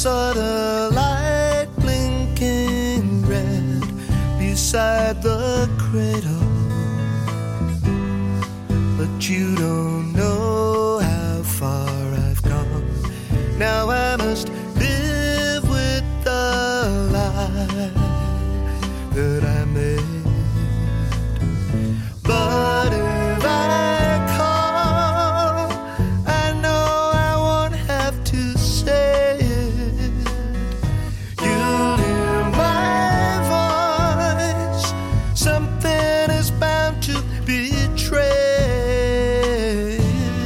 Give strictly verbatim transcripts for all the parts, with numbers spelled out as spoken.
saw the light blinking red beside the cradle, but you don't know how far I've gone. Now I must live with the lie that I made. But if I call, I know I won't have to say it. You'll hear my voice. Something is bound to betray.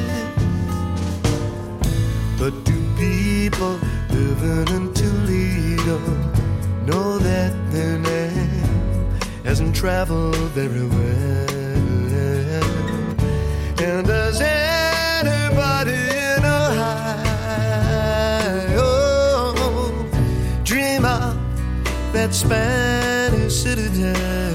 But do people living in Toledo know that their name hasn't traveled very well? And does anybody in Ohio dream of that Spanish citadel?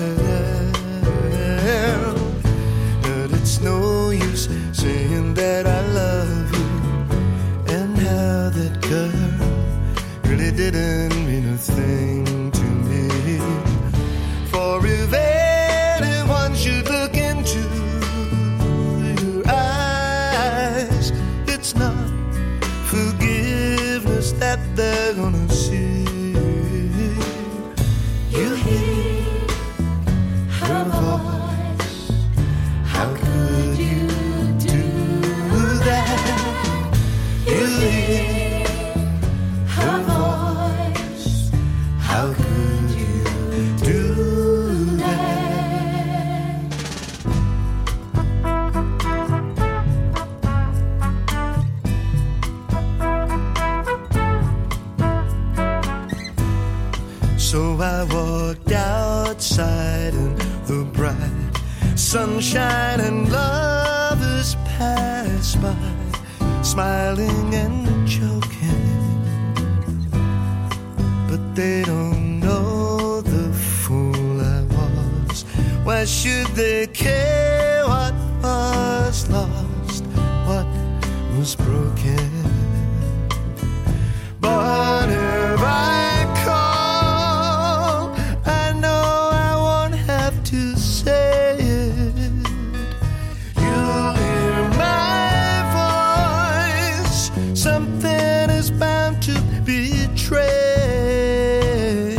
But it's no use saying that I love you, and how that girl really didn't mean a thing to me. For if anyone should look into your eyes, it's not forgiveness that they're gonna see. You hear her voice. How could you do that? You hear her voice. How could you do that? So I walked outside in the bright sunshine, and lovers passed by, smiling and joking. But they don't know the fool I was. Why should they care what was lost, what was broken? But if I call, I know I won't have to say it. You'll hear my voice. Something is bound to betray.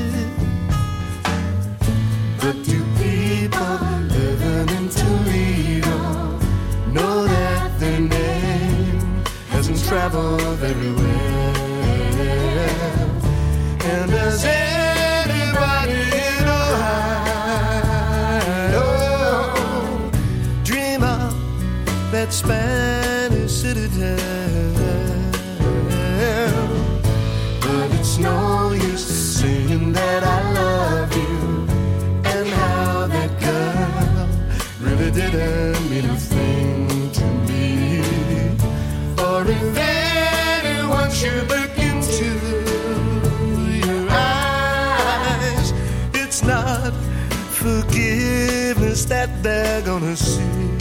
But do people living in Toledo know that their name hasn't traveled very well? And does anybody in Ohio dream of that Spanish citadel? But it's no use saying that I love you, and how that girl really didn't mean a thing to me. Or if anyone should look into your eyes, it's not forgiveness that they're gonna see.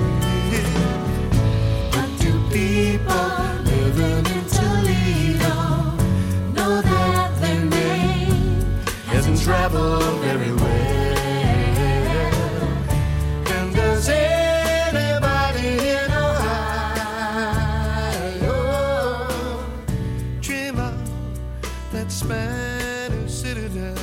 But do people living in Toledo know that their name hasn't traveled very well? And does anybody in Ohio dream of that Spanish citadel?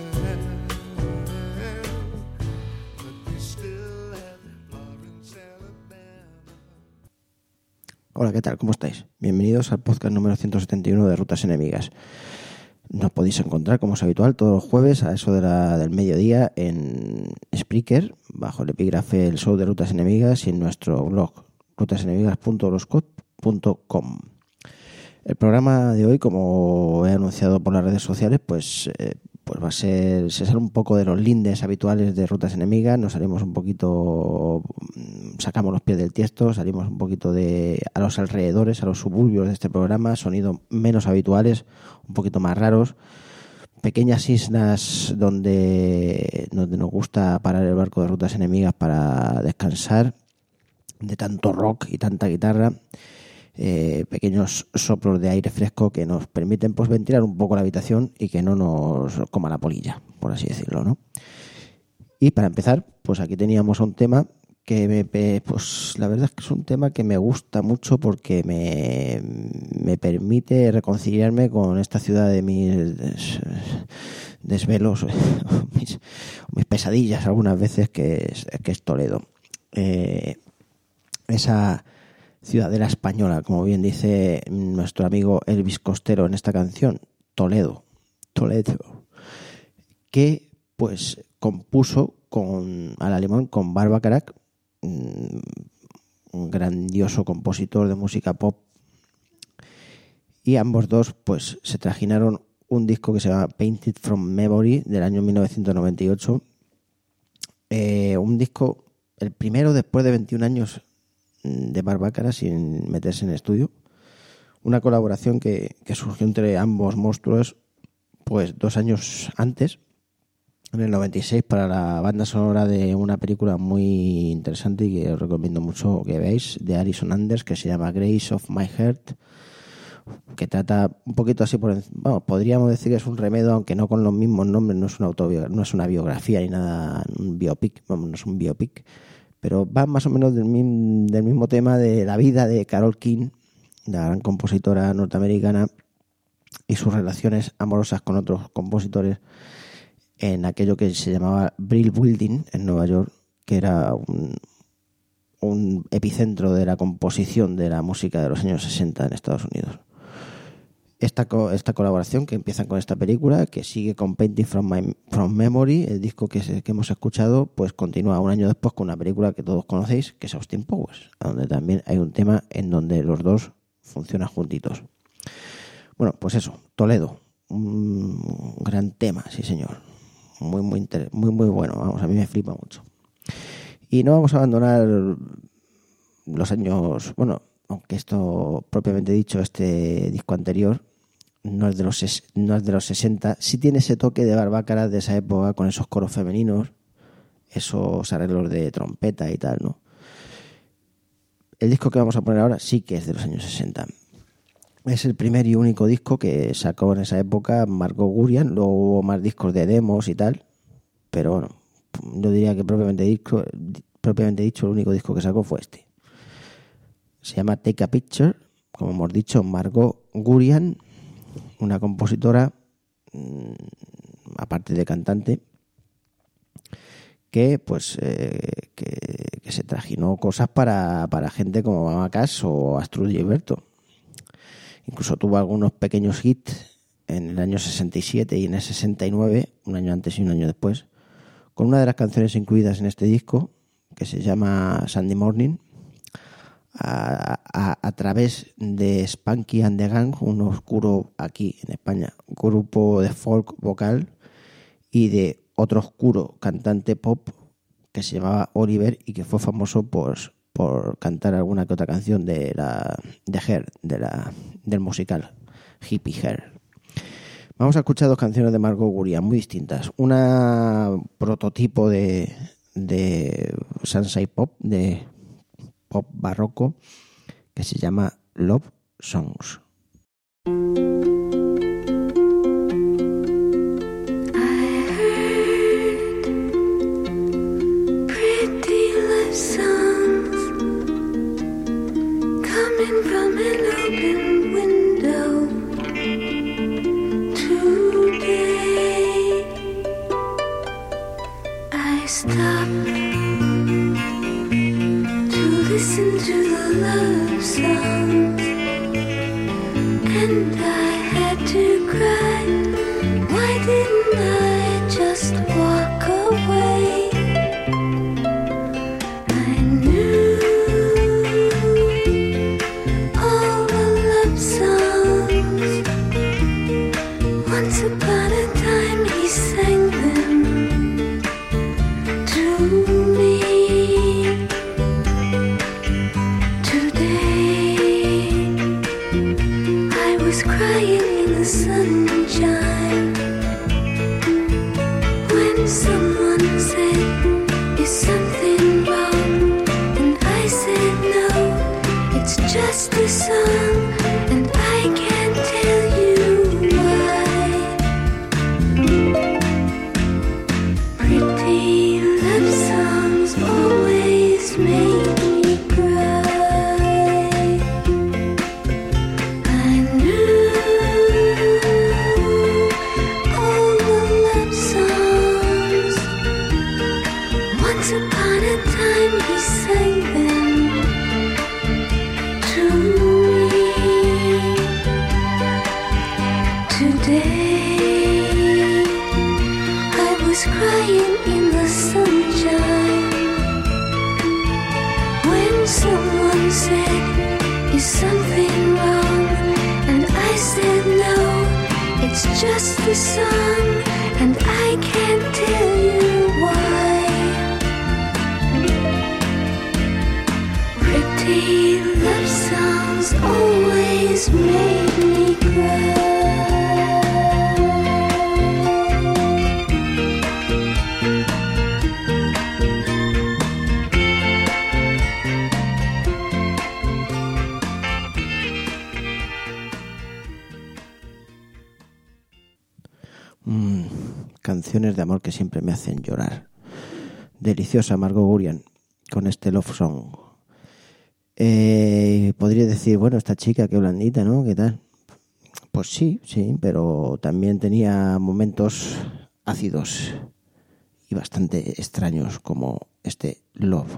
But we still have Lawrence, Alabama. Hola, ¿qué tal? ¿Cómo estáis? Bienvenidos al podcast número ciento setenta y uno de Rutas Enemigas. Nos podéis encontrar, como es habitual, todos los jueves a eso de la, del mediodía en Spreaker, bajo el epígrafe El Show de Rutas Enemigas, y en nuestro blog rutas enemigas punto blogspot punto com. El programa de hoy, como he anunciado por las redes sociales, pues, eh, pues va a ser, se sale un poco de los lindes habituales de Rutas Enemigas, nos salimos un poquito, sacamos los pies del tiesto, salimos un poquito de a los alrededores, a los suburbios de este programa, sonidos menos habituales, un poquito más raros, pequeñas islas donde, donde nos gusta parar el barco de Rutas Enemigas para descansar de tanto rock y tanta guitarra. eh, pequeños soplos de aire fresco que nos permiten pues ventilar un poco la habitación y que no nos coma la polilla, por así decirlo, ¿no? Y para empezar, pues aquí teníamos un tema que me, pues la verdad es que es un tema que me gusta mucho porque me, me permite reconciliarme con esta ciudad de mis des, desvelos, mis, mis pesadillas algunas veces, que es, que es Toledo. Eh, esa ciudadela española, como bien dice nuestro amigo Elvis Costello en esta canción, Toledo, Toledo, que pues compuso con al alemán con Barbacarac, un grandioso compositor de música pop, y ambos dos pues se trajinaron un disco que se llama Painted from Memory del año mil novecientos noventa y ocho, eh, un disco, el primero después de veintiún años de Barbacarac sin meterse en estudio, una colaboración que, que surgió entre ambos monstruos pues dos años antes, en el noventa y seis, para la banda sonora de una película muy interesante y que os recomiendo mucho que veáis, de Alison Anders, que se llama Grace of My Heart, que trata un poquito así por, bueno, podríamos decir que es un remedio, aunque no con los mismos nombres, no es una autobiografía, no es una biografía ni nada, un biopic, vamos, no es un biopic, pero va más o menos del mismo, del mismo tema de la vida de Carole King, la gran compositora norteamericana, y sus relaciones amorosas con otros compositores en aquello que se llamaba Brill Building en Nueva York, que era un, un epicentro de la composición de la música de los años sesenta en Estados Unidos. Esta, esta colaboración que empieza con esta película, que sigue con Painting from, My, from Memory, el disco que, que hemos escuchado, pues continúa un año después con una película que todos conocéis, que es Austin Powers, donde también hay un tema en donde los dos funcionan juntitos. Bueno, pues eso, Toledo, un gran tema, sí señor. Muy, muy, inter- muy, muy bueno. Vamos, a mí me flipa mucho. Y no vamos a abandonar los años, bueno, aunque esto propiamente dicho, este disco anterior no es de los ses- no es de los sesenta, sí tiene ese toque de Barbacarac de esa época, con esos coros femeninos, esos arreglos de trompeta y tal, ¿no? El disco que vamos a poner ahora sí que es de los años sesenta. Es el primer y único disco que sacó en esa época Margot Gurian. Luego hubo más discos de demos y tal, pero bueno, yo diría que propiamente dicho, propiamente dicho el único disco que sacó fue este. Se llama Take a Picture, como hemos dicho, Margot Gurian, una compositora, mmm, aparte de cantante, que pues eh, que, que se trajinó cosas para, para gente como Mama Cass o Astrud Gilberto. Incluso tuvo algunos pequeños hits en el año sesenta y siete y en el sesenta y nueve, un año antes y un año después, con una de las canciones incluidas en este disco, que se llama Sunday Morning, a, a, a través de Spanky and the Gang, un oscuro, aquí en España, grupo de folk vocal, y de otro oscuro cantante pop que se llamaba Oliver y que fue famoso por... por cantar alguna que otra canción de la de Hair, de la del musical Hippie Hair. Vamos a escuchar dos canciones de Margot Gurian muy distintas. Una prototipo de de Sunshine Pop, de pop barroco, que se llama Love Songs. From an open window today, I stopped to listen to the love songs, and I had to cry. Why didn't I just walk away? The sun. was crying in the sunshine when someone said, is something wrong? And I said no, it's just the song, and I can't tell you why. Pretty love songs always made me cry. Mm, canciones de amor que siempre me hacen llorar. Deliciosa Margot Gurian con este Love Song. Eh, podría decir, bueno, esta chica qué blandita, ¿no? ¿Qué tal? Pues sí, sí, pero también tenía momentos ácidos y bastante extraños como este Love.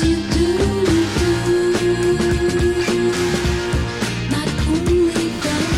Not only from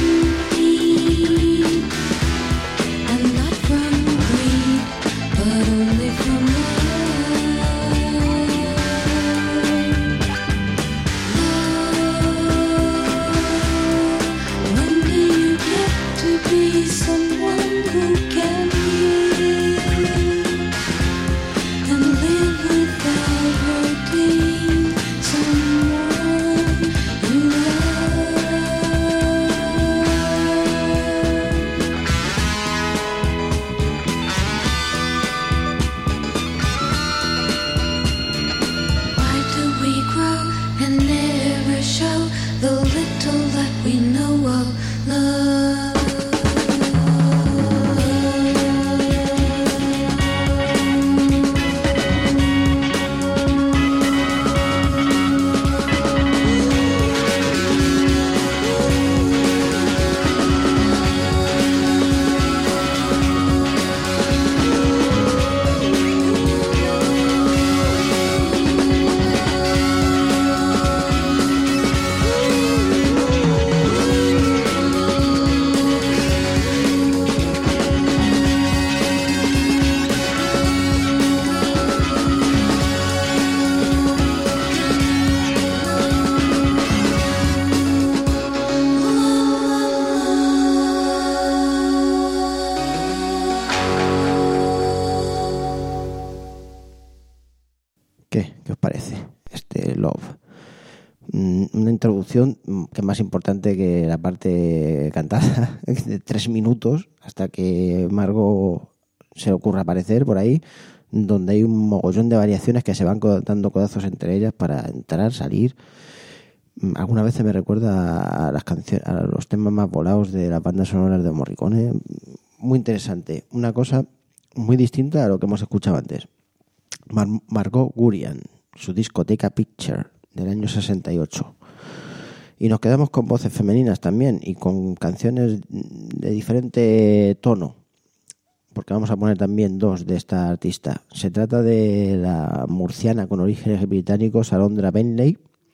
introducción que es más importante que la parte cantada, de tres minutos, hasta que Margot se ocurra aparecer por ahí, donde hay un mogollón de variaciones que se van dando codazos entre ellas para entrar, salir. Algunas veces me recuerda a las canciones, a los temas más volados de las bandas sonoras de Morricone. Muy interesante, una cosa muy distinta a lo que hemos escuchado antes. Mar- Margot Gurian, su discoteca Picture del año sesenta y ocho. Y nos quedamos con voces femeninas también y con canciones de diferente tono, porque vamos a poner también dos de esta artista. Se trata de la murciana con orígenes británicos Alondra Bentley,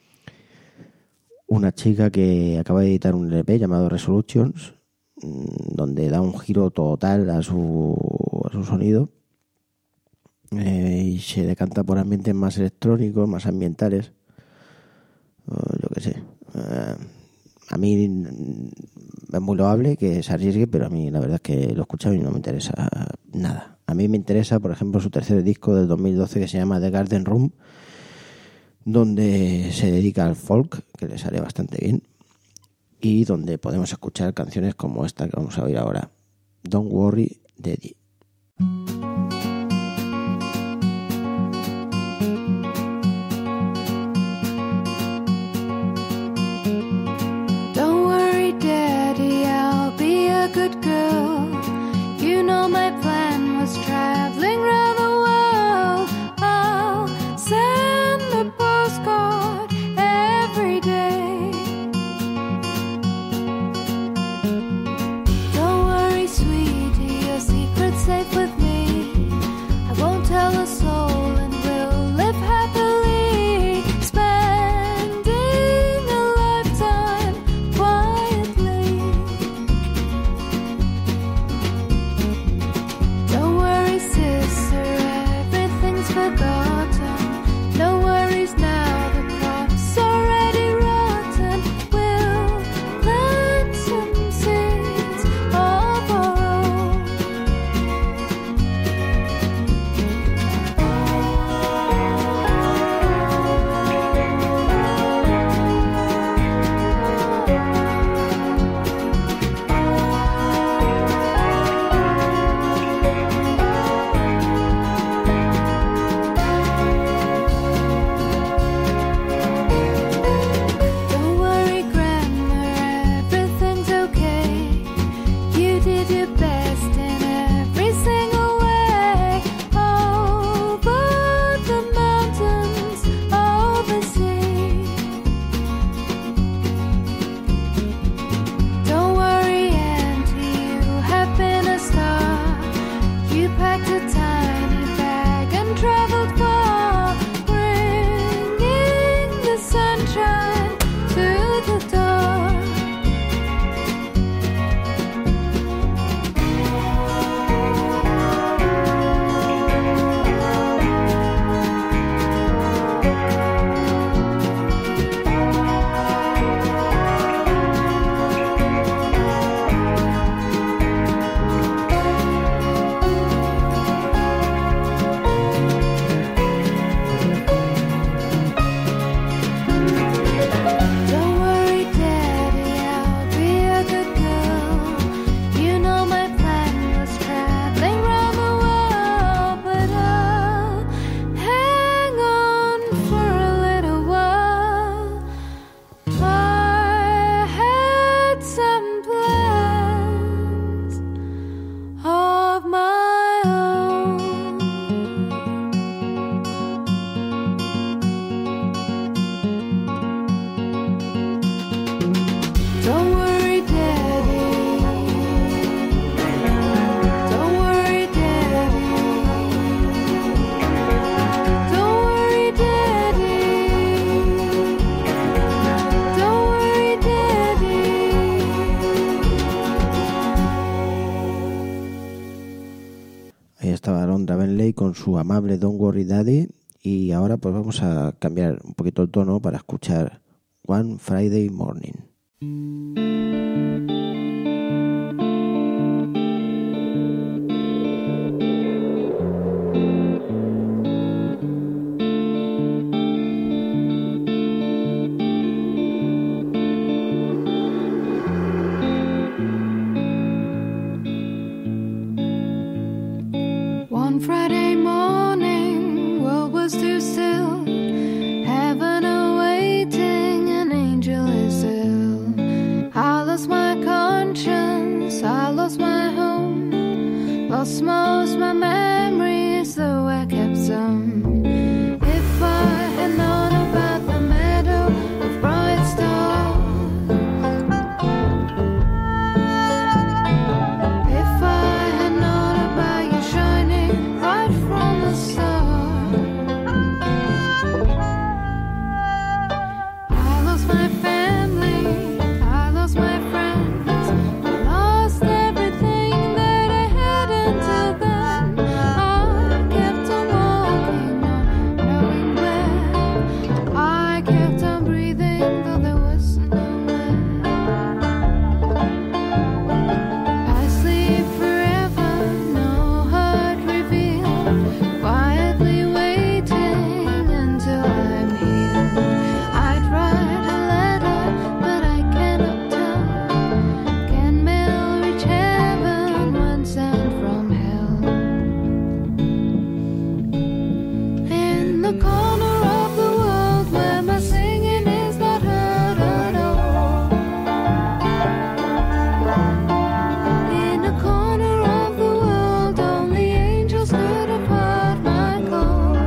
una chica que acaba de editar un L P llamado Resolutions, donde da un giro total a su, a su sonido, eh, y se decanta por ambientes más electrónicos, más ambientales. Uh, yo qué sé. Uh, a mí es muy loable que se arriesgue, pero a mí la verdad es que lo he escuchado y no me interesa nada. A mí me interesa, por ejemplo, su tercer disco del dos mil doce que se llama The Garden Room, donde se dedica al folk, que le sale bastante bien, y donde podemos escuchar canciones como esta que vamos a oír ahora, Don't Worry Daddy. Don't worry, Daddy, I'll be a good girl. You know my plan was traveling around the world. I'll send a postcard every day. Don't worry, sweetie, your secret's safe with me. I won't tell a soul and we'll live happily, spending a lifetime quietly. Don't worry, sister, everything's forgotten. No worries now, the crop's already rotten. We'll plant some seeds of our own. Don't worry, Grandma, everything's okay. You did your best in every single way. Over the mountains, over the sea. Don't worry, Auntie, you have been a star. You packed a tiny bag and traveled far, bringing the sunshine to the door. Don't worry, Daddy, I'll be a good girl. You know my plan was traveling around the world, but I'll hang on for a little while. I had some plans of my own. Don't worry, Daddy. Don't worry, Daddy. Don't worry, Daddy. Don't worry, Daddy. Ahí estaba Alondra Bentley con su amable Don't Worry Daddy. Y ahora pues vamos a cambiar un poquito el tono para escuchar One Friday Morning. lost my conscience, I lost my home, lost most my memories, though I kept some. If I had known about the meadow of bright stars, if I had known about you shining right from the start, I lost my family, I lost my friends, I lost everything that I had until then. I kept on walking, not knowing where. I kept on breathing, though there was nowhere. I sleep forever, no heart revealed, quietly waiting until I'm healed. I'd write a letter, but I cannot tell. Can mail reach heaven when sent from hell? In the corner of the world where my singing is not heard at all, in a corner of the world only angels could have heard my call.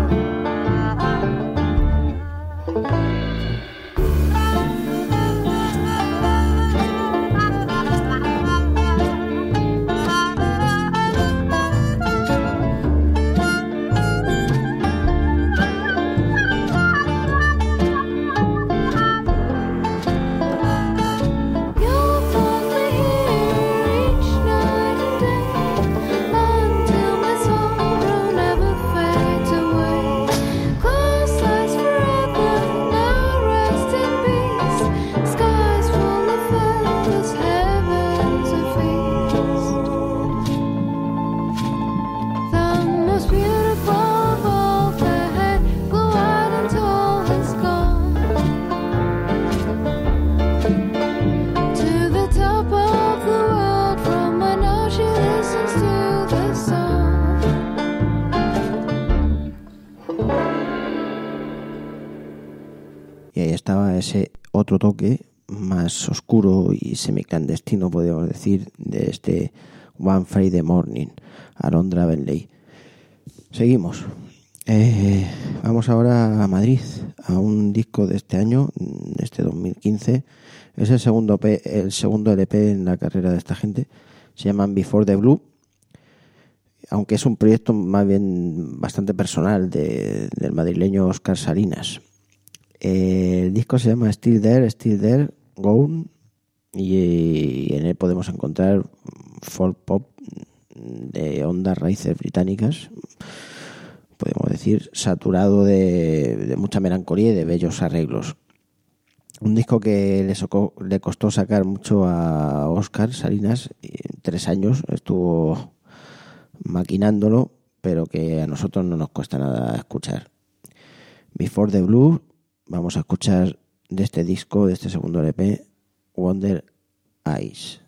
You'll find me here each night and day, until my sorrow never fades away. Close eyes forever, now rest in peace. Skies full of feathers, heavens a feast. The most beautiful of all the head, blue-eyed and tall, has gone to the top of the world, from where now she listens to the song. Y ahí estaba ese otro toque más oscuro y semiclandestino, podríamos decir, de este One Friday Morning, Alondra Bentley. Seguimos. Eh, vamos ahora a Madrid, a un disco de este año, de este dos mil quince. Es el segundo, P, el segundo L P en la carrera de esta gente. Se llaman Before the Blue, aunque es un proyecto más bien bastante personal de, del madrileño Óscar Salinas. Eh, el disco se llama Still There, Still There, Gone, y en él podemos encontrar folk pop de hondas raíces británicas, podemos decir, saturado de, de mucha melancolía y de bellos arreglos. Un disco que le, socó, le costó sacar mucho a Óscar Salinas, en tres años estuvo maquinándolo, pero que a nosotros no nos cuesta nada escuchar. Before the Blue, vamos a escuchar de este disco, de este segundo L P, Wonder Eyes.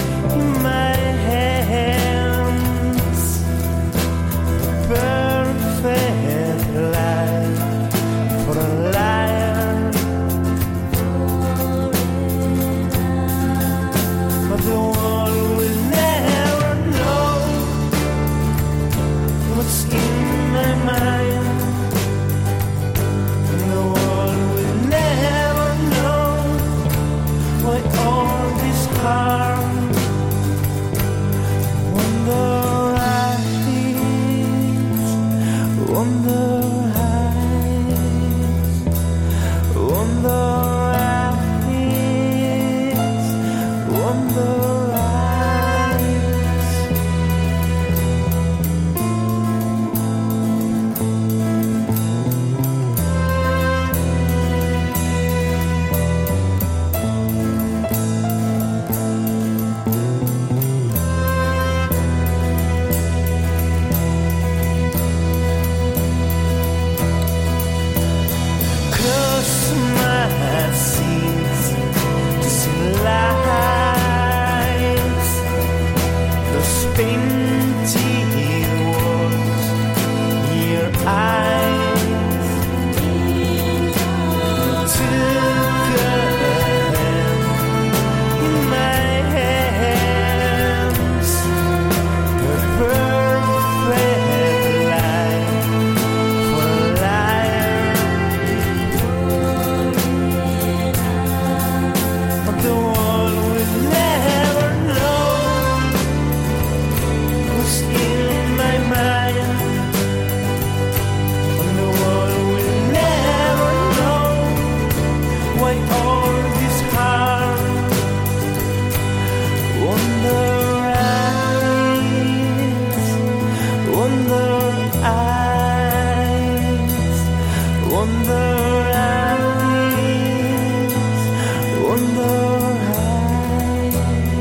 Perfect. Wonder eyes, wonder eyes, wonder eyes. Close my eyes to see lights, those painted walls, your eyes took a hand in my hands, a perfect life for life. But the one will never know what's in my mind. And the one will never know why all this harm. Wonder eyes, wonder eyes, wonder eyes, wonder eyes.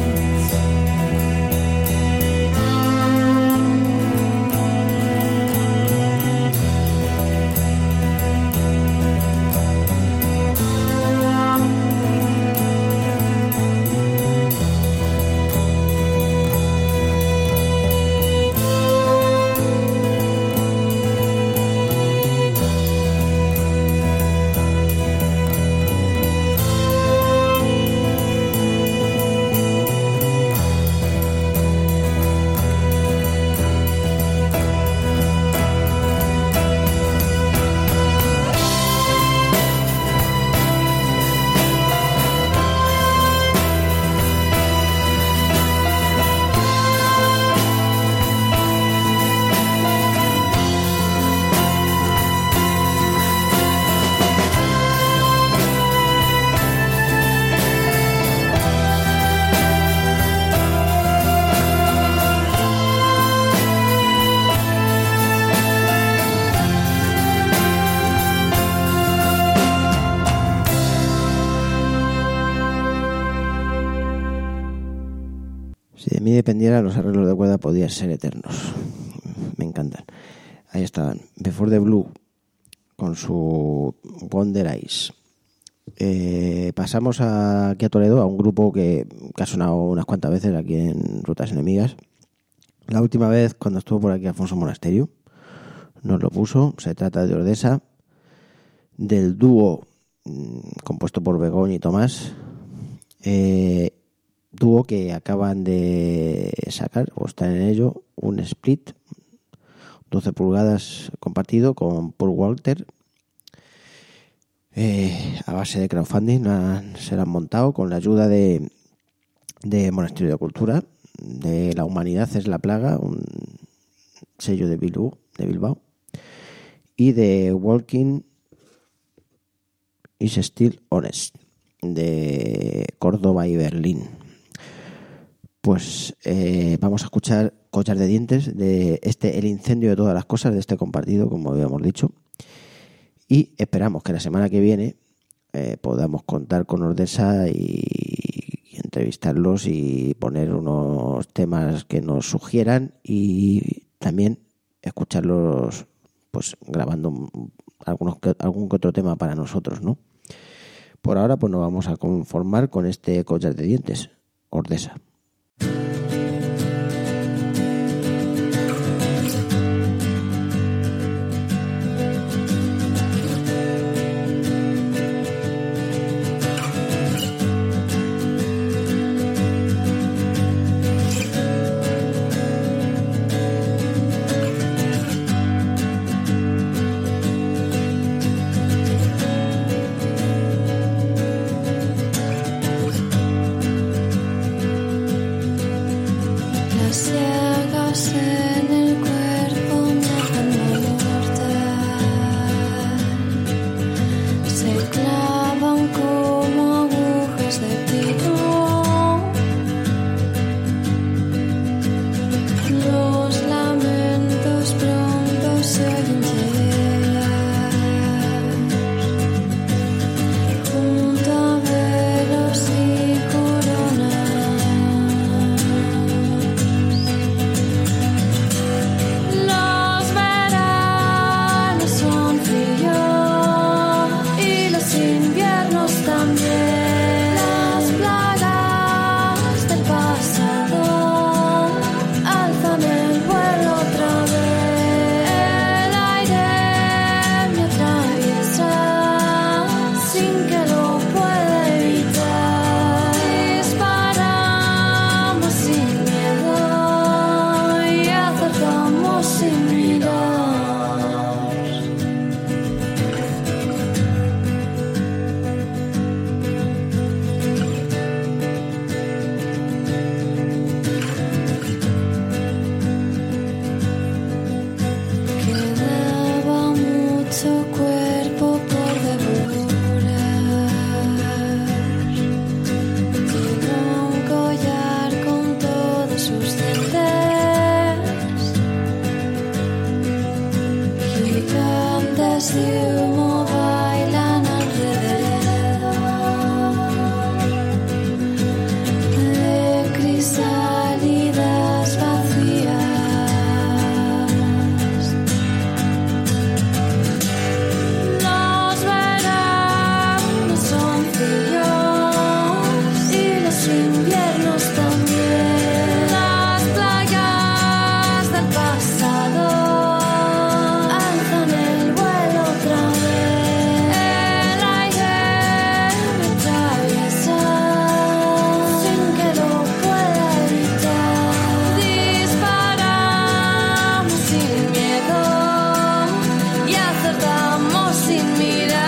Si de mí dependiera, los arreglos de cuerda podían ser eternos. Me encantan. Ahí estaban. Before the Blue con su Wonder Eyes. Eh, pasamos a, aquí a Toledo, a un grupo que, que ha sonado unas cuantas veces aquí en Rutas Enemigas. La última vez cuando estuvo por aquí Alfonso Monasterio nos lo puso. Se trata de Ordesa, del dúo mmm, compuesto por Begoña y Tomás, eh, dúo que acaban de sacar o están en ello un split doce pulgadas compartido con Paul Walter. Eh, a base de crowdfunding han, se lo han montado con la ayuda de, de Monasterio de Cultura, de La Humanidad es la Plaga, un sello de Bilbao, de Bilbao, y de Walking is Still Honest, de Córdoba y Berlín. Pues eh, vamos a escuchar Collar de Dientes de este El Incendio de Todas las Cosas, de este compartido, como habíamos dicho. Y esperamos que la semana que viene eh, podamos contar con Ordesa y, y entrevistarlos y poner unos temas que nos sugieran y también escucharlos pues grabando algunos algún que otro tema para nosotros, ¿no? Por ahora pues nos vamos a conformar con este Collar de Dientes, Ordesa. Thank Luces de humo bailan alrededor de crisálidas vacías. Los veranos son fríos y los inviernos también. Las playas del pasado alzan el vuelo otra vez. El aire me atraviesa sin que lo pueda evitar. Disparamos sin miedo y acertamos sin mirar.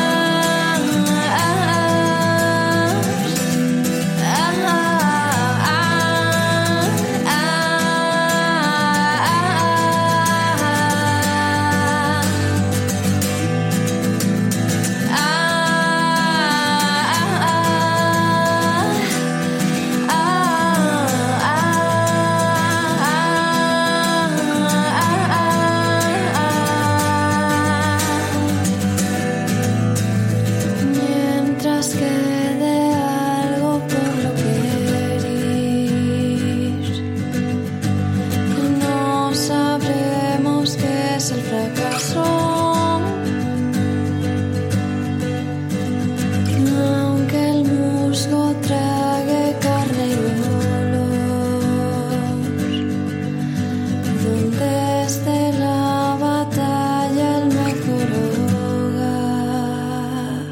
Mientras quede algo por lo que herís, no sabremos qué es el fracaso. Aunque el musgo trague carne y dolor, donde esté la batalla el mejor hogar.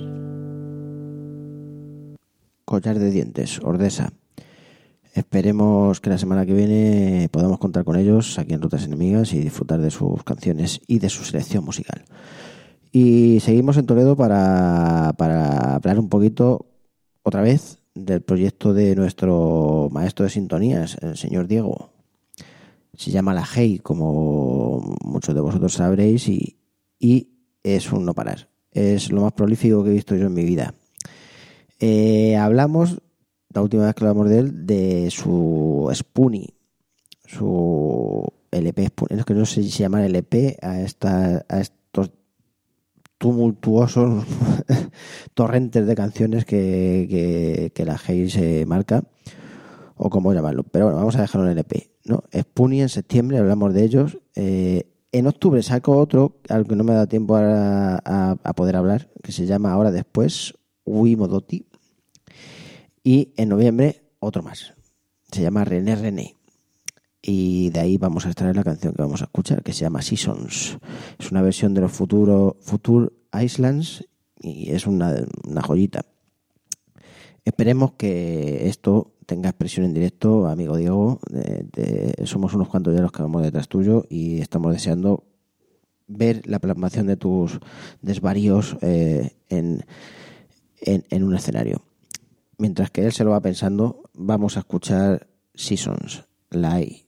Collar de dientes, Ordesa. Esperemos que la semana que viene podamos contar con ellos aquí en Rutas Enemigas y disfrutar de sus canciones y de su selección musical. Y seguimos en Toledo para, para hablar un poquito otra vez del proyecto de nuestro maestro de sintonías, el señor Diego. Se llama La Hey, como muchos de vosotros sabréis, y, y es un no parar. Es lo más prolífico que he visto yo en mi vida. Eh, hablamos, la última vez que hablamos de él, de su Spoonie, su L P Spoonie. Es que no sé si se llama L P a, esta, a estos tumultuosos torrentes de canciones que, que, que la Hey se marca, o cómo llamarlo. Pero bueno, vamos a dejarlo en L P, ¿no? Spoonie en septiembre, hablamos de ellos. Eh, en octubre saco otro, al que no me da tiempo a, a, a poder hablar, que se llama Ahora Después, Wimodoti. Y en noviembre otro más, se llama René René, y de ahí vamos a extraer la canción que vamos a escuchar, que se llama Seasons. Es una versión de los Futuro, Future Islands y es una, una joyita. Esperemos que esto tenga expresión en directo, amigo Diego. De, de, somos unos cuantos ya los que vamos detrás tuyo y estamos deseando ver la plasmación de tus desvaríos eh, en, en, en un escenario. Mientras que él se lo va pensando, vamos a escuchar Seasons, la hay.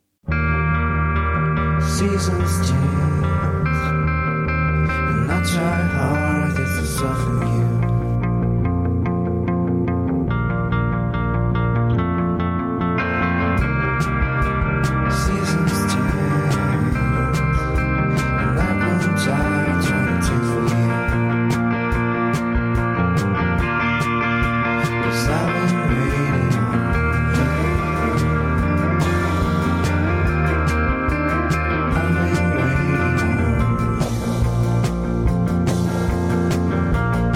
Seasons change, and I try hard to soften you. Seasons change, and I've been tired trying to take for you. 'Cause I've been waiting on you. I've been waiting on you.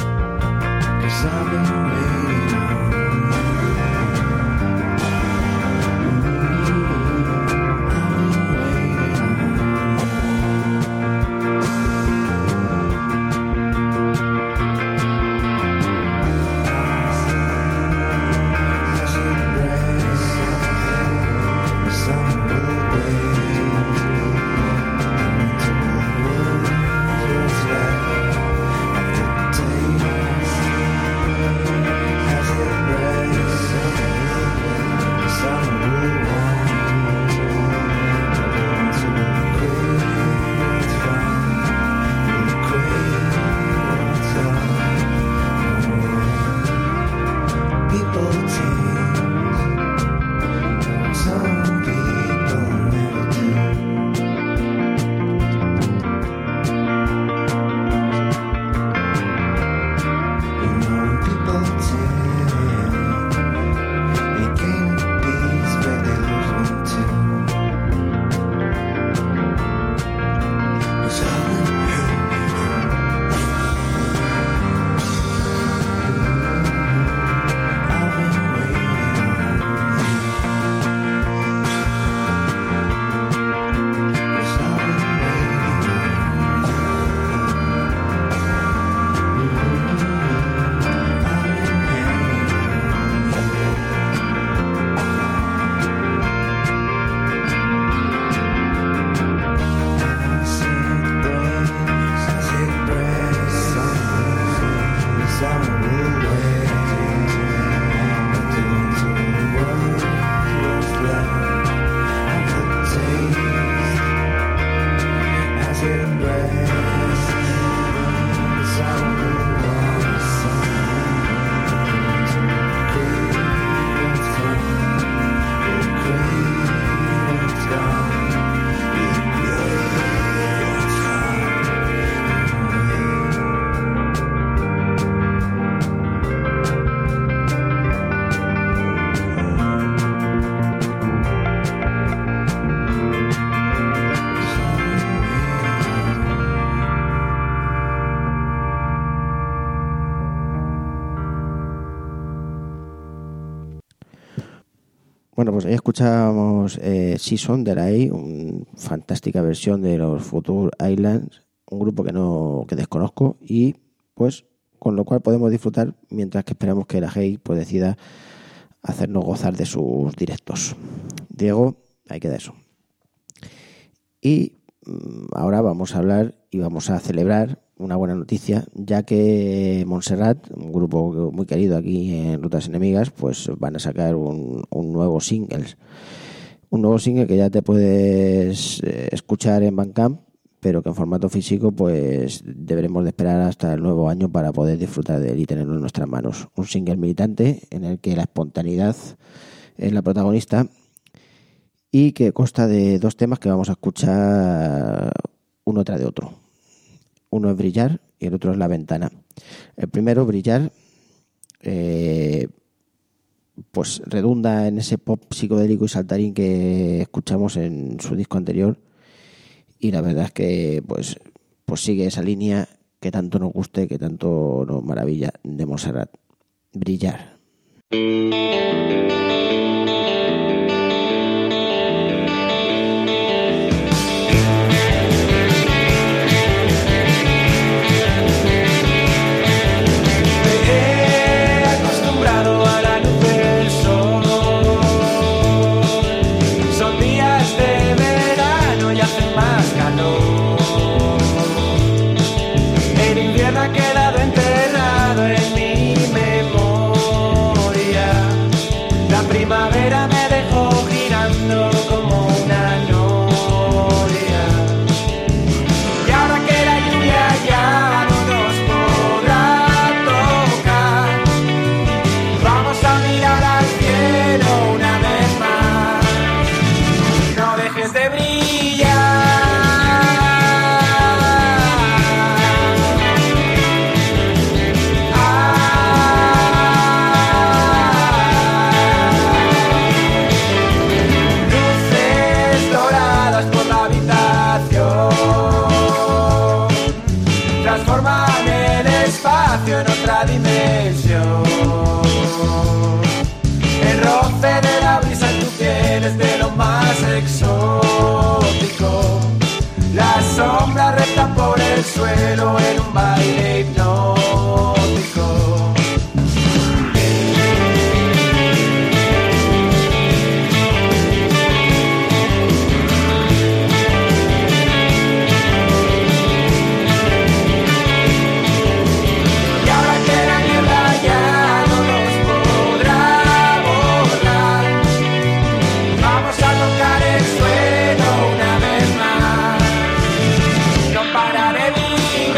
pues ahí escuchábamos eh, Season de la A, una fantástica versión de los Future Islands, un grupo que no que desconozco y pues con lo cual podemos disfrutar mientras que esperamos que la Hey pues decida hacernos gozar de sus directos. Diego, ahí queda eso. Y mmm, ahora vamos a hablar y vamos a celebrar una buena noticia, ya que Montserrat, un grupo muy querido aquí en Rutas Enemigas, pues van a sacar un, un nuevo single. Un nuevo single que ya te puedes eh, escuchar en Bandcamp, pero que en formato físico pues deberemos de esperar hasta el nuevo año para poder disfrutar de él y tenerlo en nuestras manos. Un single militante en el que la espontaneidad es la protagonista y que consta de dos temas que vamos a escuchar uno tras de otro. Uno es Brillar y el otro es La Ventana. El primero, Brillar, eh, pues redunda en ese pop psicodélico y saltarín que escuchamos en su disco anterior y la verdad es que pues, pues sigue esa línea que tanto nos guste, que tanto nos maravilla de Montserrat. Brillar. Suelo en un baile hipnótico. Y ahora que la niebla ya no nos podrá borrar, vamos a tocar el suelo una vez más. No pararé de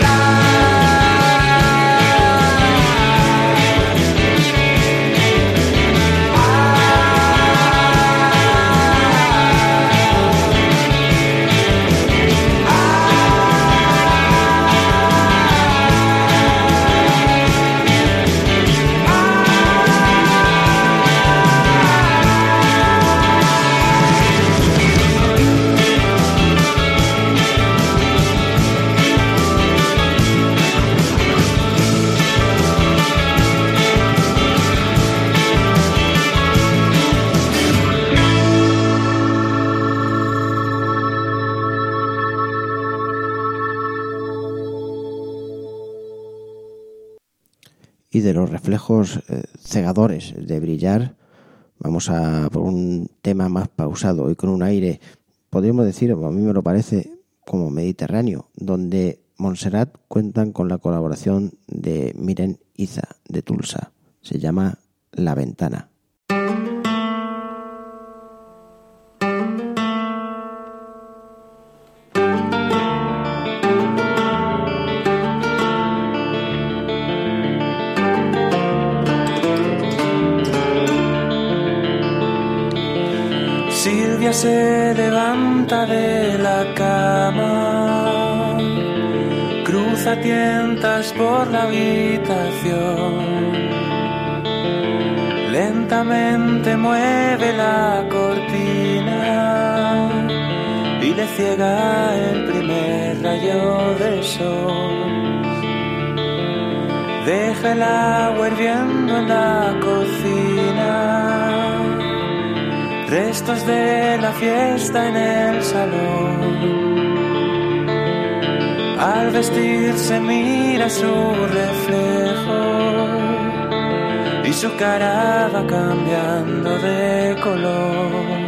y de los reflejos eh, cegadores de Brillar, vamos a por un tema más pausado y con un aire, podríamos decir, a mí me lo parece, como mediterráneo, donde Montserrat cuentan con la colaboración de Miren Iza de Tulsa. Se llama La Ventana. Silvia se levanta de la cama, cruza tientas por la habitación, lentamente mueve la cortina y le ciega el primer rayo del sol. Deja el agua hirviendo en la cocina, restos de la fiesta en el salón. Al vestirse mira su reflejo y su cara va cambiando de color.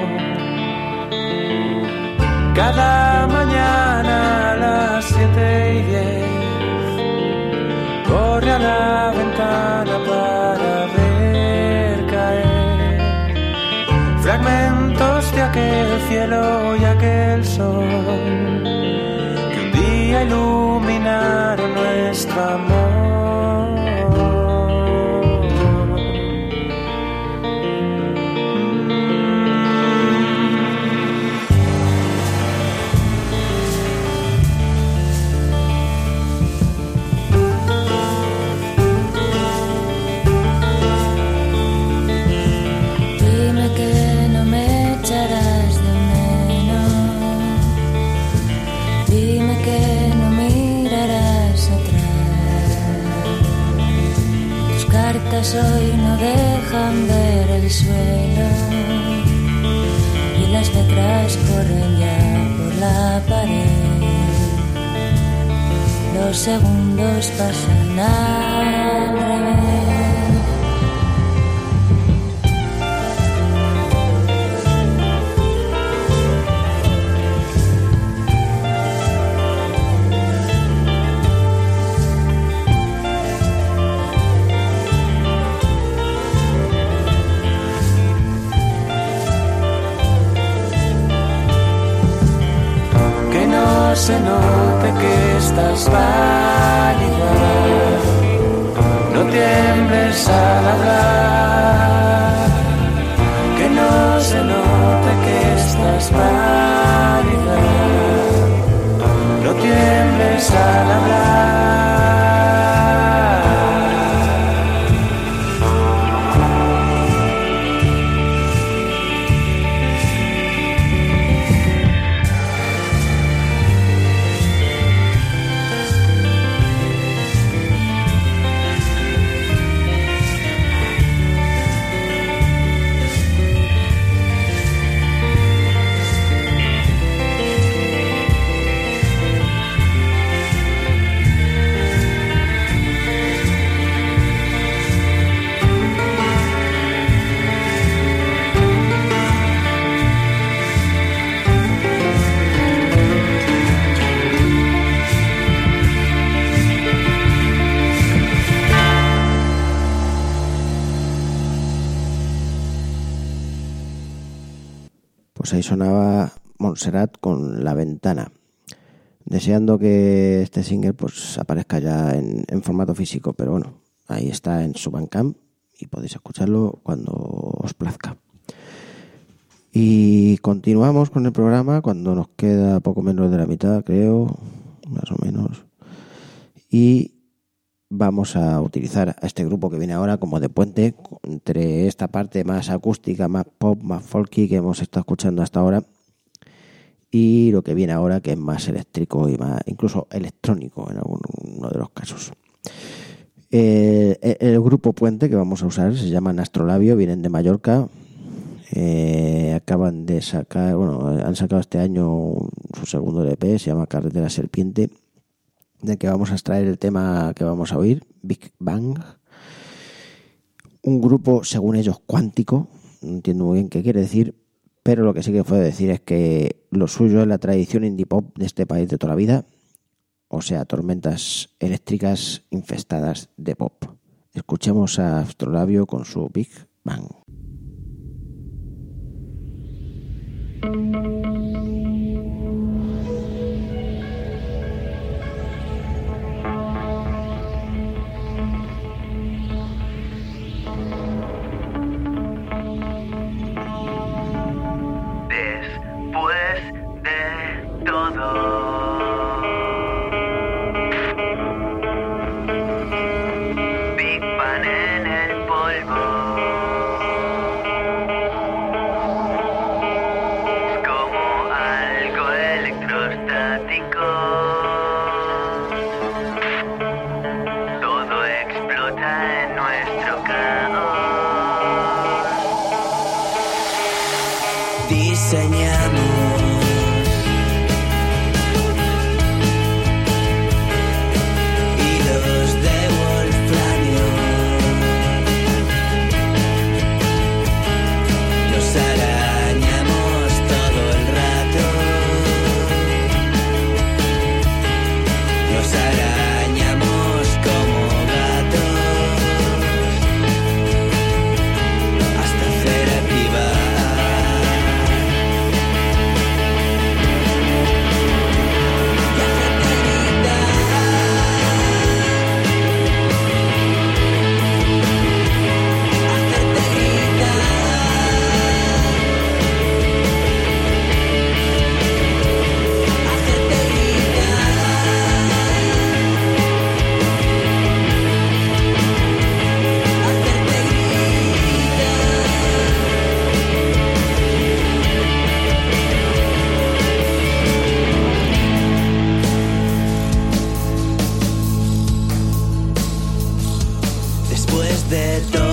Cada mañana a las siete y diez corre a la ventana para ver caer fragmentos de aquel cielo y aquel sol que un día iluminaron nuestro amor. Hoy no dejan ver el suelo y las letras corren ya por la pared. Los segundos pasan al revés. No se note que estás pálida, no tiembles al hablar. Que no se note que estás pálida, no tiembles al hablar. Pues ahí sonaba Montserrat con La Ventana, deseando que este single pues aparezca ya en, en formato físico, pero bueno, ahí está en su Bandcamp y podéis escucharlo cuando os plazca. Y continuamos con el programa cuando nos queda poco menos de la mitad, creo, más o menos, y vamos a utilizar a este grupo que viene ahora como de puente entre esta parte más acústica, más pop, más folky que hemos estado escuchando hasta ahora y lo que viene ahora, que es más eléctrico y más incluso electrónico en alguno de los casos. Eh, el grupo puente que vamos a usar se llama Astrolabio, vienen de Mallorca. Eh, acaban de sacar, bueno, han sacado este año su segundo E P, se llama Carretera Serpiente, de que vamos a extraer el tema que vamos a oír, Big Bang. Un grupo, según ellos, cuántico, no entiendo muy bien qué quiere decir, pero lo que sí que puedo decir es que lo suyo es la tradición indie pop de este país de toda la vida, o sea, tormentas eléctricas infestadas de pop. Escuchemos a Astrolabio con su Big Bang. Después de todo, Big Bang en el polvo. enseñamos. Hilos de wolframio. Nos arañamos todo el rato. Nos arañamos como gatos hasta hacer activar. Después de todo,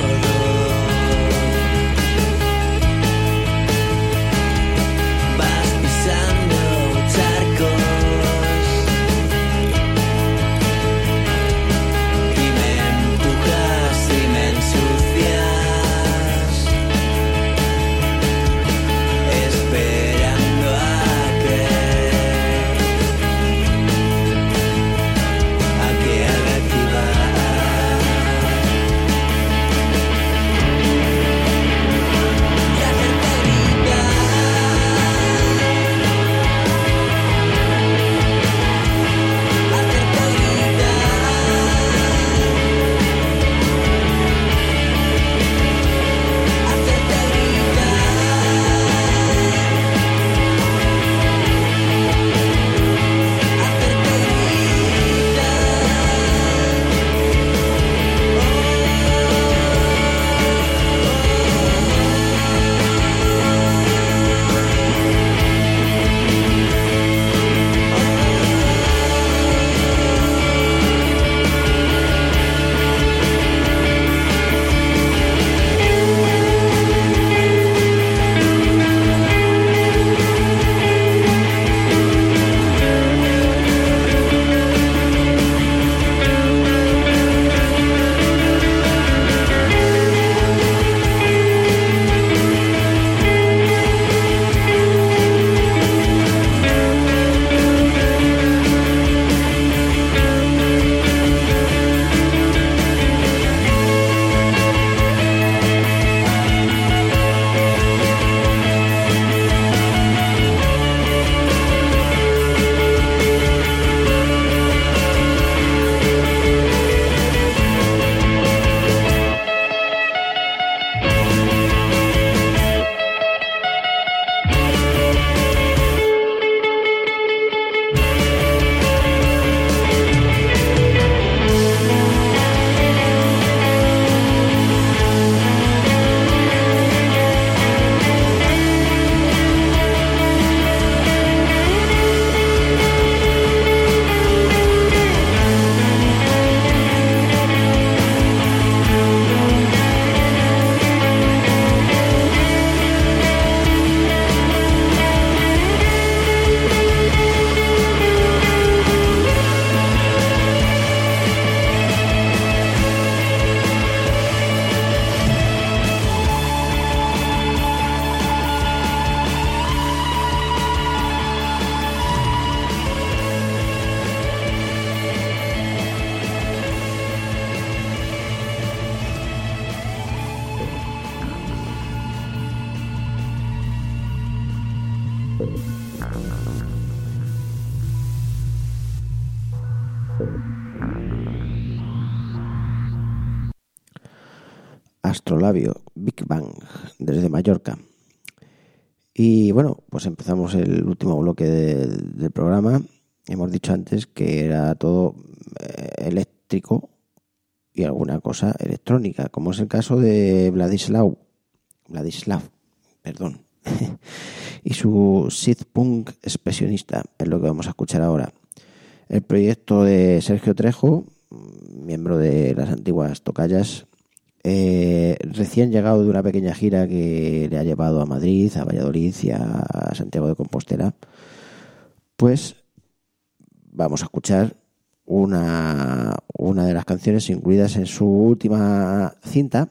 vas pisando charcos y me empujas y me ensucias, esperando a que a que haga activar. Astrolabio, Big Bang, desde Mallorca. Y bueno, pues empezamos el último bloque de, del programa. Hemos dicho antes que era todo eh, eléctrico y alguna cosa electrónica, como es el caso de Vladislav, Vladislav, perdón, y su synth-punk expresionista, es lo que vamos a escuchar ahora. El proyecto de Sergio Trejo, miembro de las antiguas Tocayas, eh, recién llegado de una pequeña gira que le ha llevado a Madrid, a Valladolid y a Santiago de Compostela, pues vamos a escuchar una, una de las canciones incluidas en su última cinta,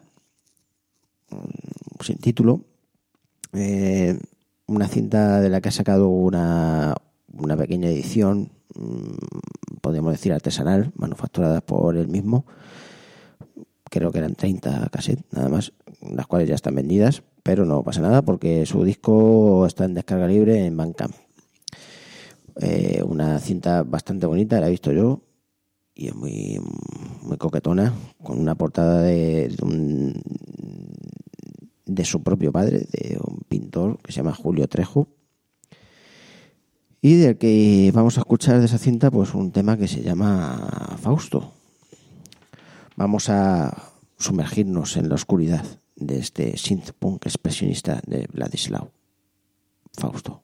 sin título, eh, una cinta de la que ha sacado una, una pequeña edición, podríamos decir artesanal, manufacturada por él mismo. Creo que eran treinta cassettes nada más, las cuales ya están vendidas, pero no pasa nada porque su disco está en descarga libre en Bandcamp. Eh, una cinta bastante bonita, la he visto yo, y es muy, muy coquetona, con una portada de, de, un, de su propio padre, de un pintor que se llama Julio Trejo, y del que vamos a escuchar de esa cinta pues un tema que se llama Fausto. Vamos a sumergirnos en la oscuridad de este synth-punk expresionista de Vladislav. Fausto.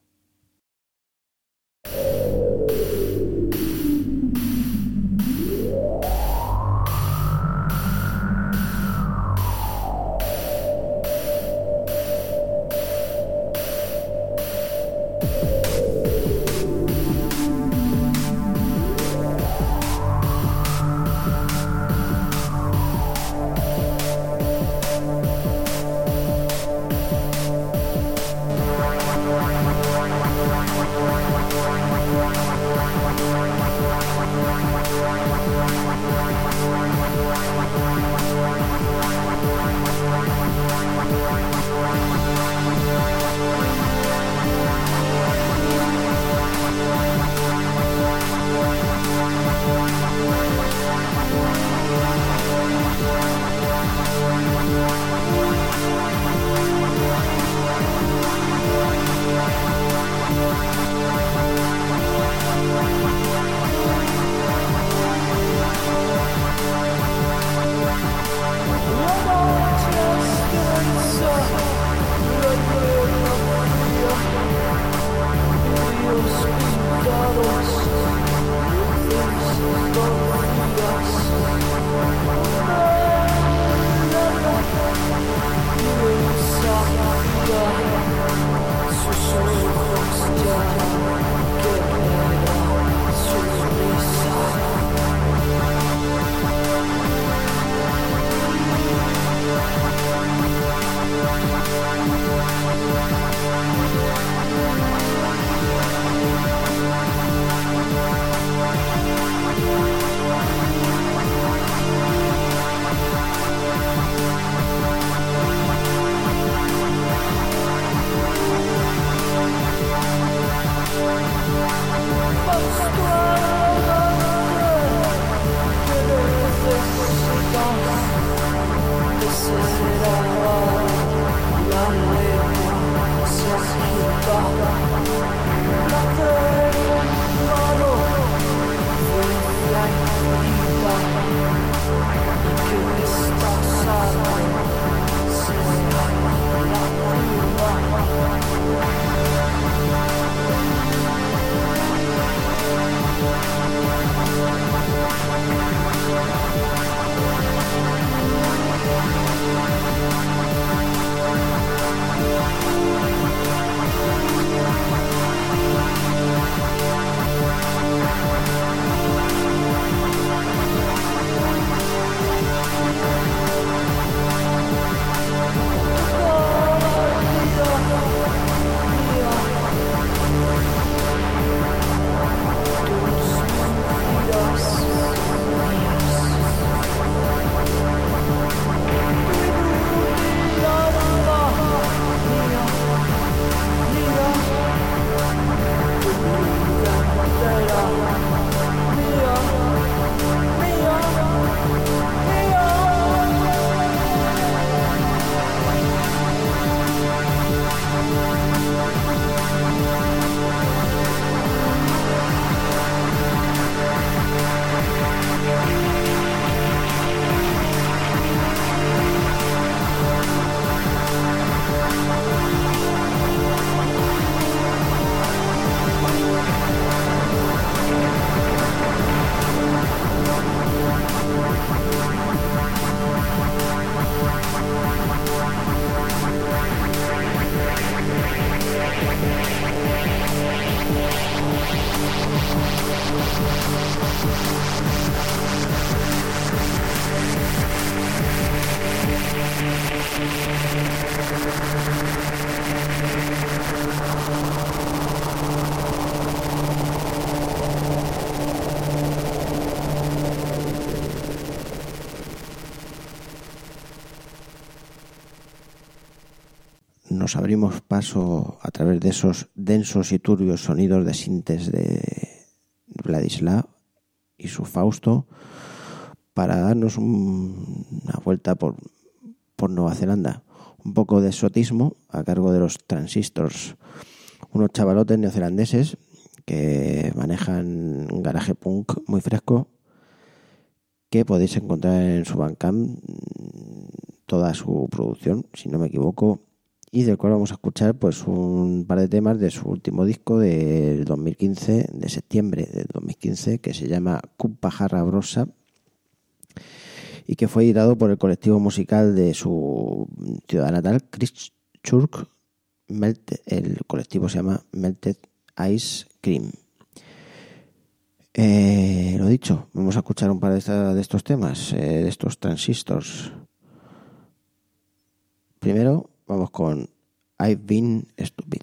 nos abrimos paso a través de esos densos y turbios sonidos de sintes de Vladislav y su Fausto para darnos un, una vuelta por, por Nueva Zelanda. Un poco de exotismo a cargo de los Transistors, unos chavalotes neozelandeses que manejan un garaje punk muy fresco que podéis encontrar en su Bandcamp toda su producción, si no me equivoco, y del cual vamos a escuchar pues un par de temas de su último disco del dos mil quince, de septiembre del dos mil quince, que se llama Kupajarra Brosa y que fue editado por el colectivo musical de su ciudad natal, Christchurch. Melted, el colectivo se llama Melted Ice Cream. Eh, lo dicho, vamos a escuchar un par de, esta, de estos temas, eh, de estos Transistors. Primero vamos con I've Been Stupid.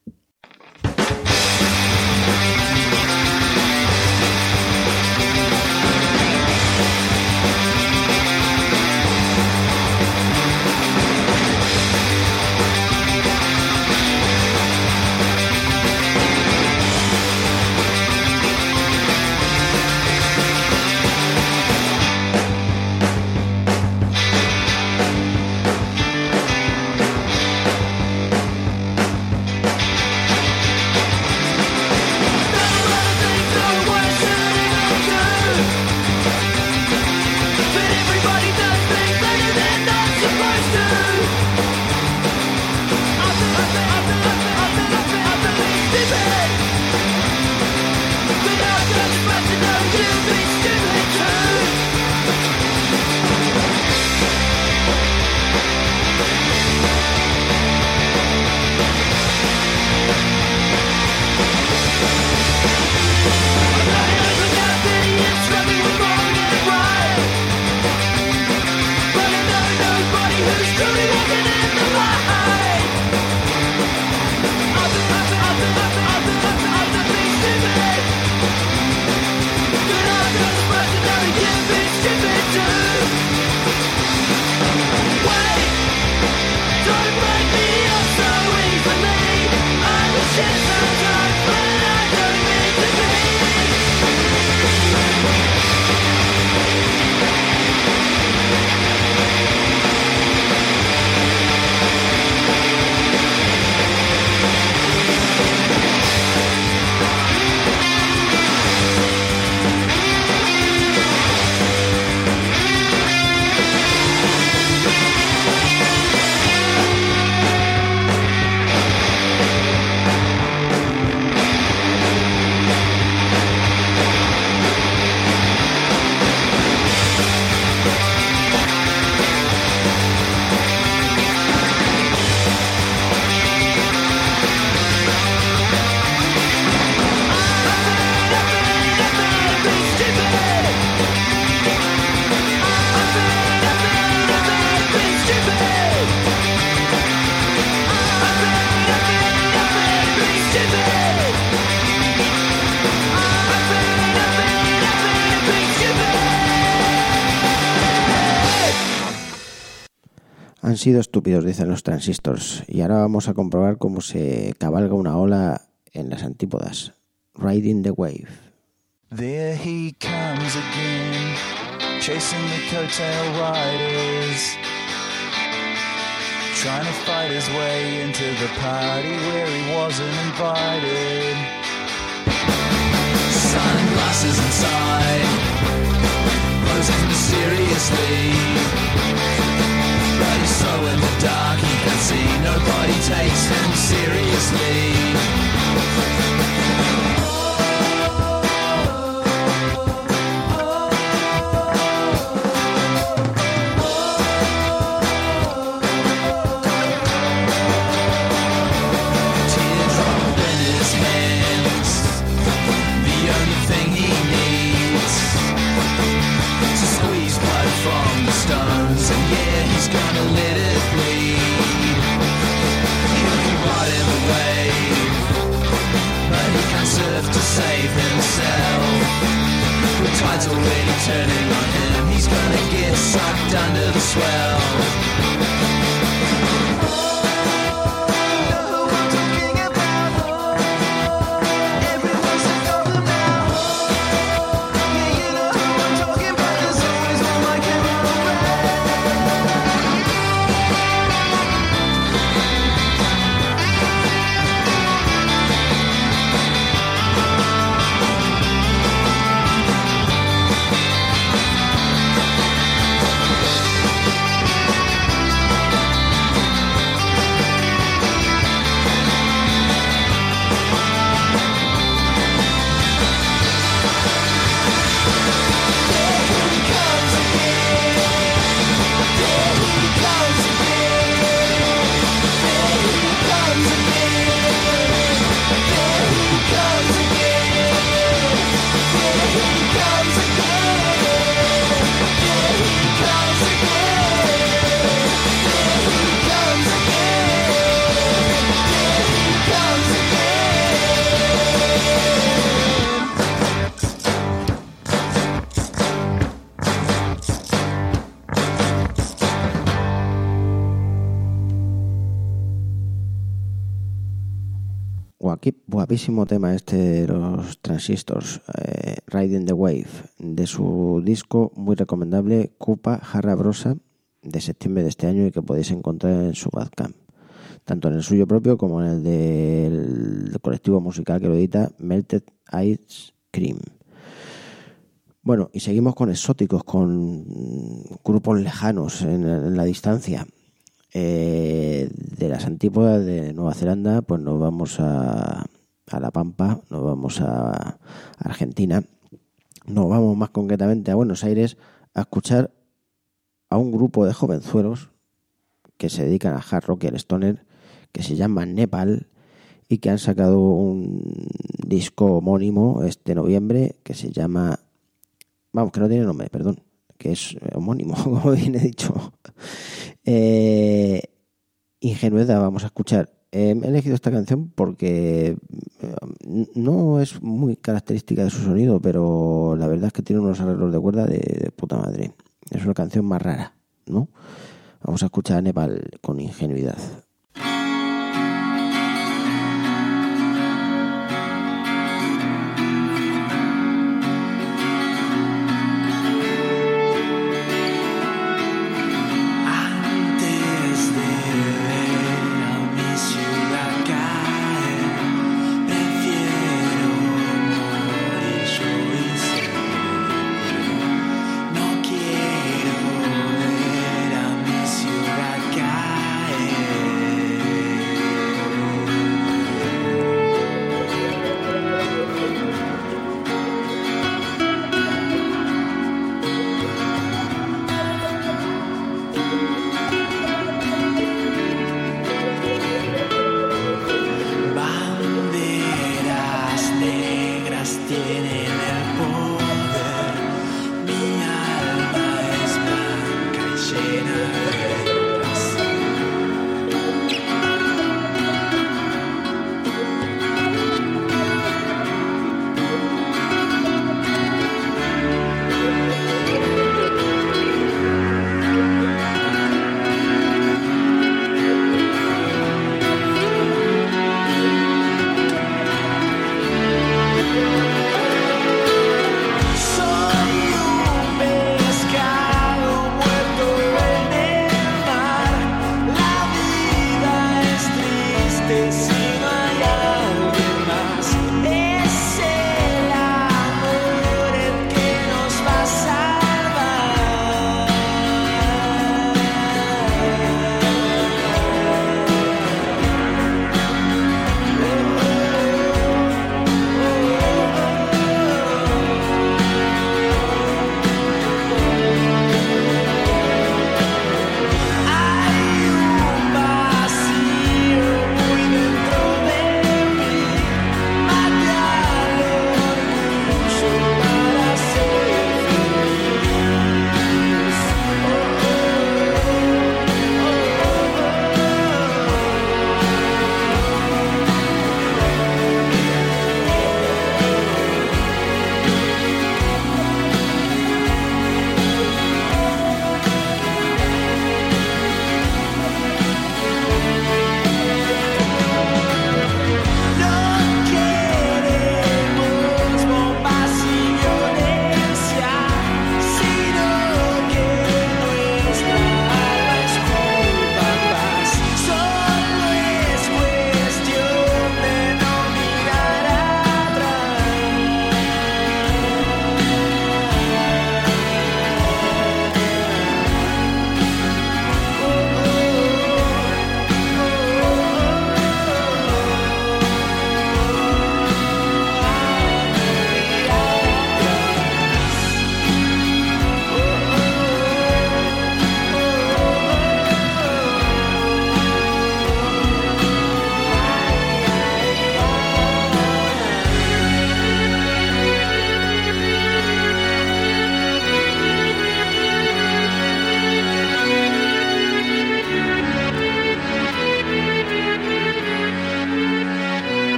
Han sido estúpidos, dicen los Transistors, y ahora vamos a comprobar cómo se cabalga una ola en las antípodas. Riding the Wave. There he comes again, chasing the coattail riders, trying to fight his way into the party where he wasn't invited. Sunglasses inside, posing mysteriously, but he's so in the dark he can see nobody takes him seriously. Save himself. The tide's already turning on him. He's gonna get sucked under the swell. Qué guapísimo tema este de los Transistors, eh, Riding the Wave, de su disco muy recomendable, Cupa Jarra Brosa, de septiembre de este año y que podéis encontrar en su Bandcamp, tanto en el suyo propio como en el del colectivo musical que lo edita, Melted Ice Cream. Bueno, y seguimos con exóticos, con grupos lejanos en, en la distancia. Eh, de las antípodas de Nueva Zelanda, pues nos vamos a, a La Pampa, nos vamos a Argentina, nos vamos más concretamente a Buenos Aires a escuchar a un grupo de jovenzuelos que se dedican a hard rock y al stoner, que se llama Nepal y que han sacado un disco homónimo este noviembre que se llama, vamos, que no tiene nombre, perdón, que es homónimo, como bien he dicho. Eh, Ingenuidad vamos a escuchar. Eh, he elegido esta canción porque no es muy característica de su sonido, pero la verdad es que tiene unos arreglos de cuerda de, de puta madre. Es una canción más rara, ¿no? Vamos a escuchar a Nepal con Ingenuidad. Antes de ver a mi ciudad caer, prefiero morir yo y ser libre. No quiero ver a mi ciudad caer.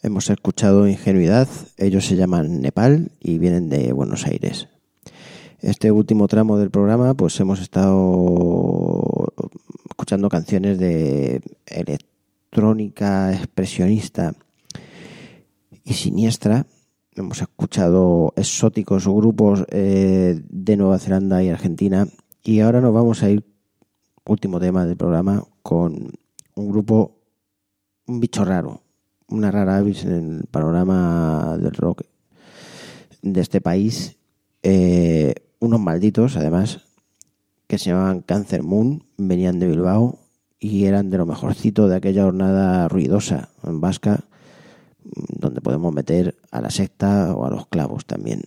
Hemos escuchado Ingenuidad, ellos se llaman Nepal y vienen de Buenos Aires. Este último tramo del programa pues hemos estado escuchando canciones de electrónica expresionista y siniestra. Hemos escuchado exóticos grupos eh, de Nueva Zelanda y Argentina, y ahora nos vamos a ir, último tema del programa, con un grupo, un bicho raro, una rara avis en el panorama del rock de este país. Eh, unos malditos, además, que se llamaban Cancer Moon, venían de Bilbao y eran de lo mejorcito de aquella jornada ruidosa en vasca, donde podemos meter a la secta o a los clavos también.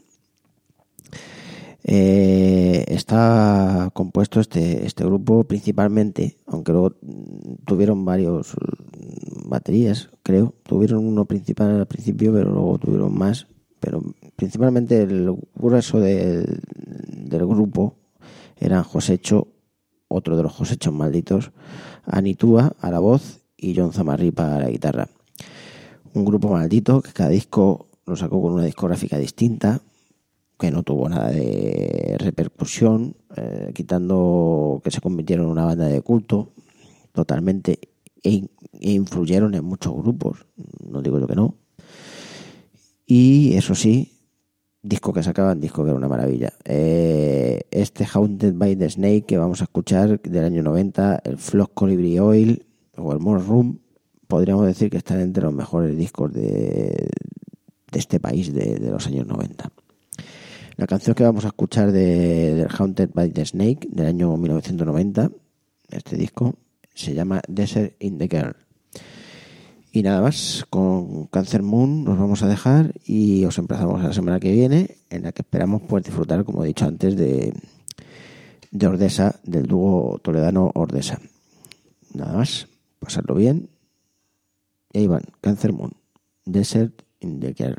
Eh, está compuesto este, este grupo principalmente, aunque luego tuvieron varios baterías, creo. Tuvieron uno principal al principio, pero luego tuvieron más. Pero principalmente el grueso de, del grupo eran Josecho, otro de los Josechos malditos, Anitúa a la voz y John Zamarripa a la guitarra. Un grupo maldito que cada disco lo sacó con una discográfica distinta, que no tuvo nada de repercusión, eh, quitando que se convirtieron en una banda de culto totalmente, e, e influyeron en muchos grupos, no digo yo que no. Y eso sí, disco que sacaban, disco que era una maravilla. Eh, este Haunted by the Snake que vamos a escuchar del año noventa, el Flock Colibri Oil o el More Room, podríamos decir que están entre los mejores discos de, de este país de, de los años noventa. La canción que vamos a escuchar de, del Haunted by the Snake del año mil novecientos noventa, este disco, se llama Desert in the Girl. Y nada más, con Cancer Moon nos vamos a dejar y os emplazamos a la semana que viene, en la que esperamos poder disfrutar, como he dicho antes, de, de Ordesa, del dúo toledano Ordesa. Nada más, pasarlo bien. Y ahí van, Cancer Moon, Desert in the Girl.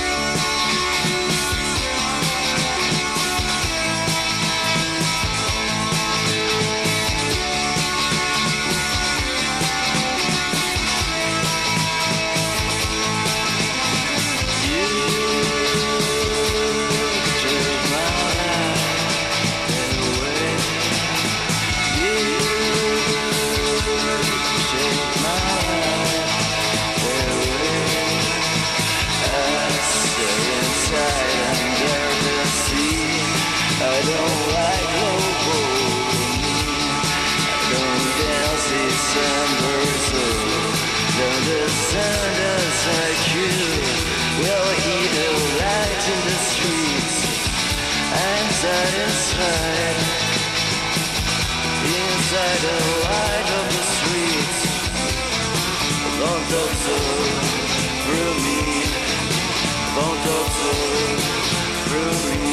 Inside the light of the streets, don't observe through me, don't observe through me.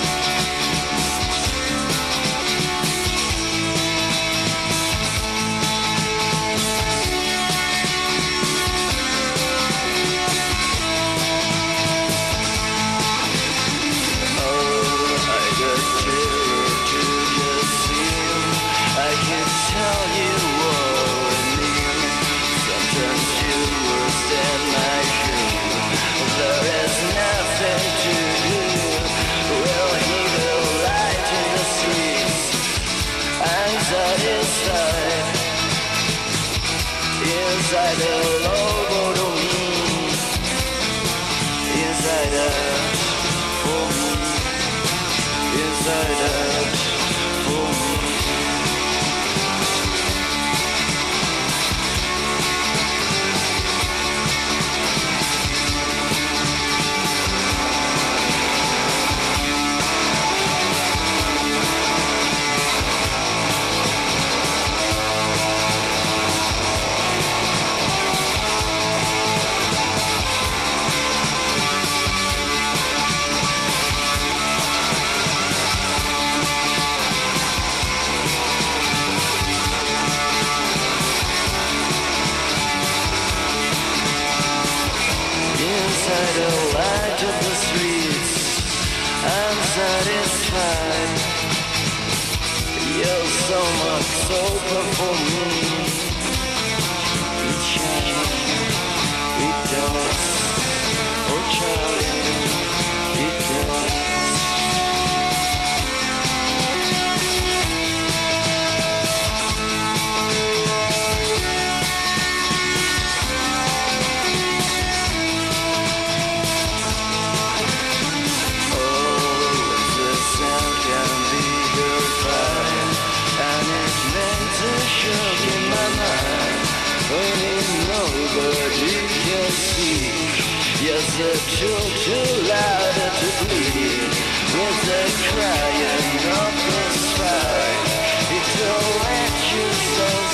Inside the logo to me, inside out for me, inside out for me. Inside the light of the streets, I'm satisfied. You're so much sober for me. Each night, it does. nobody can see. Yes, the children louder to bleed. With the crying of the spine, it's no action so